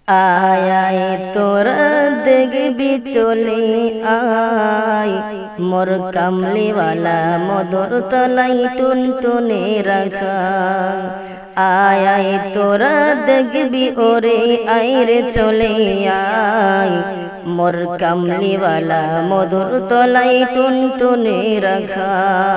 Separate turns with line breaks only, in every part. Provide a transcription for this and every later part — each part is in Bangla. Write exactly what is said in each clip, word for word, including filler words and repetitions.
आय आय तोरा देखबी चले आय मोर कमली वाला मधुर तलाई टुनटुने रखा। आय आय तोरा देखबी ओरे आयरे चले आय मोर कमली वाला मधुर तलाई टुनटुने रखा।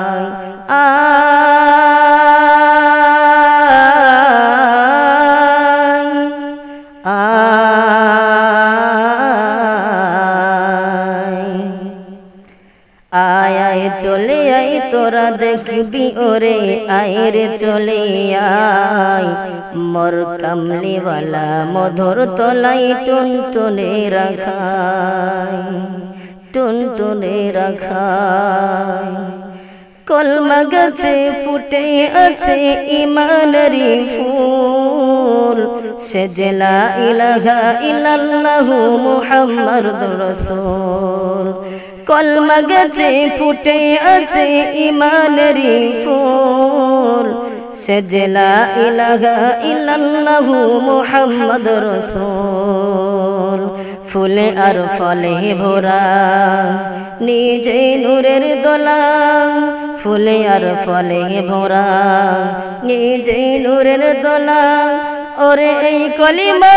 आय आय चले आय तोरा देखबी ओरे आयरे चले आय मोर कमली वाला मधुर तलाई टुनटुने रखाय टुनटुने रखाय। कलमा गाছে ফুটে আছে ইমানেরই ফুল সে যে লা ইলাহা ইল্লাল্লাহু মুহাম্মাদুর রাসূল। কলমা গাছে ফুটে আছে ইমানেরই ফুল সে যে লা ইলাহা ইল্লাল্লাহু মুহাম্মাদুর রাসূল। ফুলে আর ফলে ভরা নিজে নূরের দোলা ফুলে আর ফলে ভরা নিজে নূরের দোলা। ওরে এই কলিমা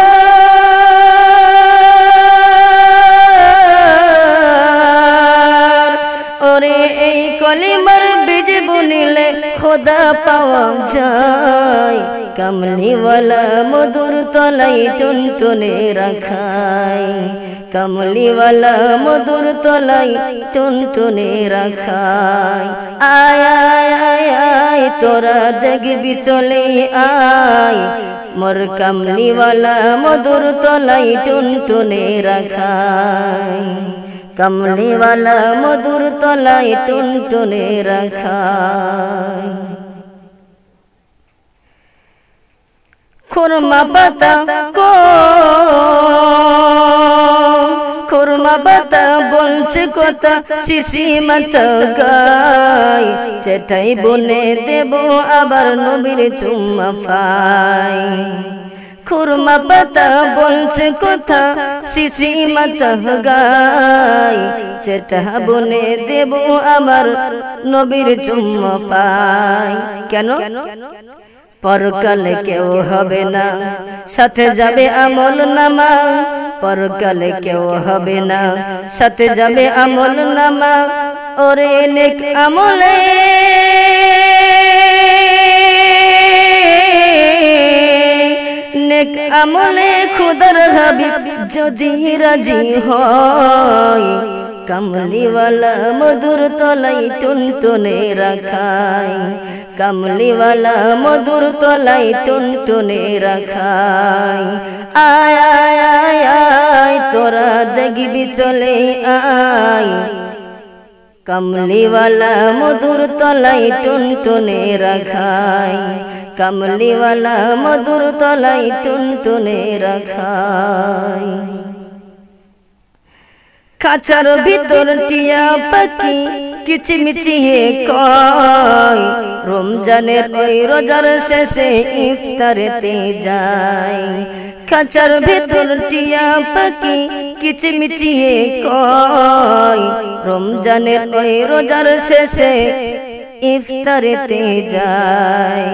ওরে এই কলিমার বীজ বুনিলে খোদা পাওয়া যায়। কমলি वाला মধুর তলাই টুনটুনে রাখায় কমলি वाला মধুর তলাই টুনটুনে রাখায়। আয় আয় আয় আয় তোরা দেখবি চলে আয় মোর কমলি वाला মধুর তলাই টুনটুনে রাখায় कमली वाला मधुर तलाई टुनटुने रखाय। खुरमा पाता को खुरमा पाता बोलছে কথা শিশি মাথা গায় চেটাই বনে দেব আবার নবীর চুম্মা পাই। খুরমা পাতা বলছে কথা শিশি মাথা গায় চেটা বনে দেব আমার নবীর চুম্মা পাই। কেন পরকালে কেউ হবে না সাথে যাবে আমল নামা পরকালে কেউ হবে না সাথে যাবে আমল নামা। ওরে নেক আমলে নেক আমলে খুদার হাবিব যদি রাজি হয় কমলি वाला মধুর তলাই টুনটুনে রাখায় কমলি वाला মধুর তলাই টুনটুনে রাখায়। আয় আয় আয় আয় তোরা দেখবি চলে আয় কমলি वाला মধুর তলাই টুনটুনে রাখায় कमली वाला मधुर तलाई टुनटुने रखाय। खाचार ভিতর টিয়া পাখি কিচিমিচিয়ে কয় রমজানের ওই রোজার শেষে ইফতারেতে যায়। খাচার ভিতর টিয়া পাখি কিচিমিচিয়ে কয় রমজানের ওই রোজার শেষে ইফতারেতে যায়।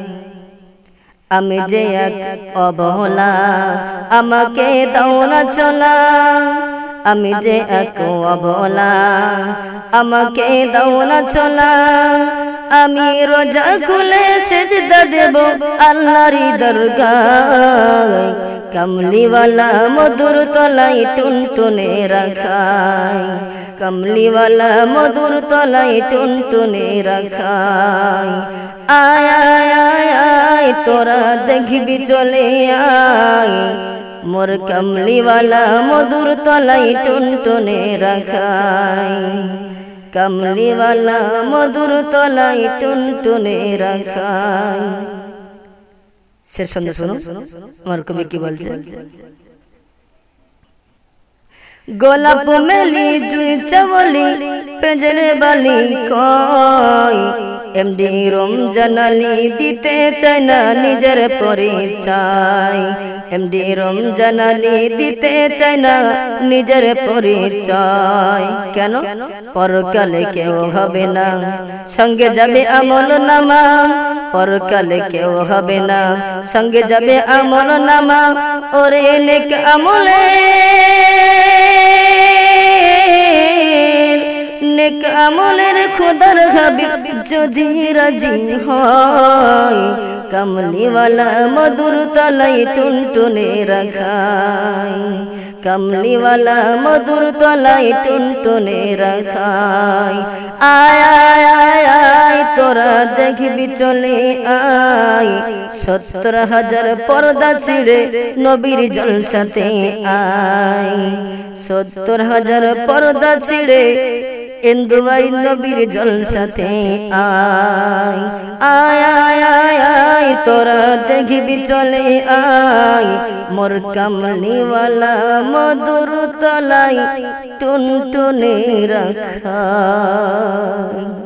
আমি যে এক অবলা আমাকে দাও না চলা আমি যে এক অবলা আমাকে দাও না চলা। আমি রোজা খুলে সেজদা দেব আল্লাহর দরগায় কমলি वाला মধুর তলাই টুনটুনে রাখায় कमली वाला मधुर तलाई टुनटुने रखाय। आय आय आय आय तोरा देखबी चले आय मोर कमली वाला मधुर तलाई टुनटुने रखाय कमली वाला मधुर तलाई टुनटुने रखाय। শেষ সন্ধ্যা শুনো আমার কবি কি বলছে। গোলাপ মেলি জুই চাওয়ালি পেজরে বালি কয় এমডি রমজান আলী দিতে চায় না নিজের পরিচয়। এমডি রমজান আলী দিতে চায় না নিজের পরিচয় কেন পরকালে কেউ হবে না সঙ্গে যাবে আমল নামা পরকালে কেউ হবে না সঙ্গে যাবে আমল নামা ওরে নেক আমলে নেক আমলের খোদার হাবিব যদি রাজি হয় কমলিওয়ালা মধুর তলাই টুনটুনে রাখাই কমলিওয়ালা মধুর তলাই টুনটুনে রাখাই আয় আয় আয় আয় তোরা দেখবি চলে আয় সত্তর হাজার পর্দা ছিঁড়ে নবীর জলসাতে আয় সত্তর হাজার পর্দা ছিঁড়ে ইন্দুবাই নবীর জলসাতে আয় আয় আয় আয় আয় তোরা দেখবি চলে আয় মোর কমলিওয়ালা মধুর তলাই টুনটুনে রাখাই।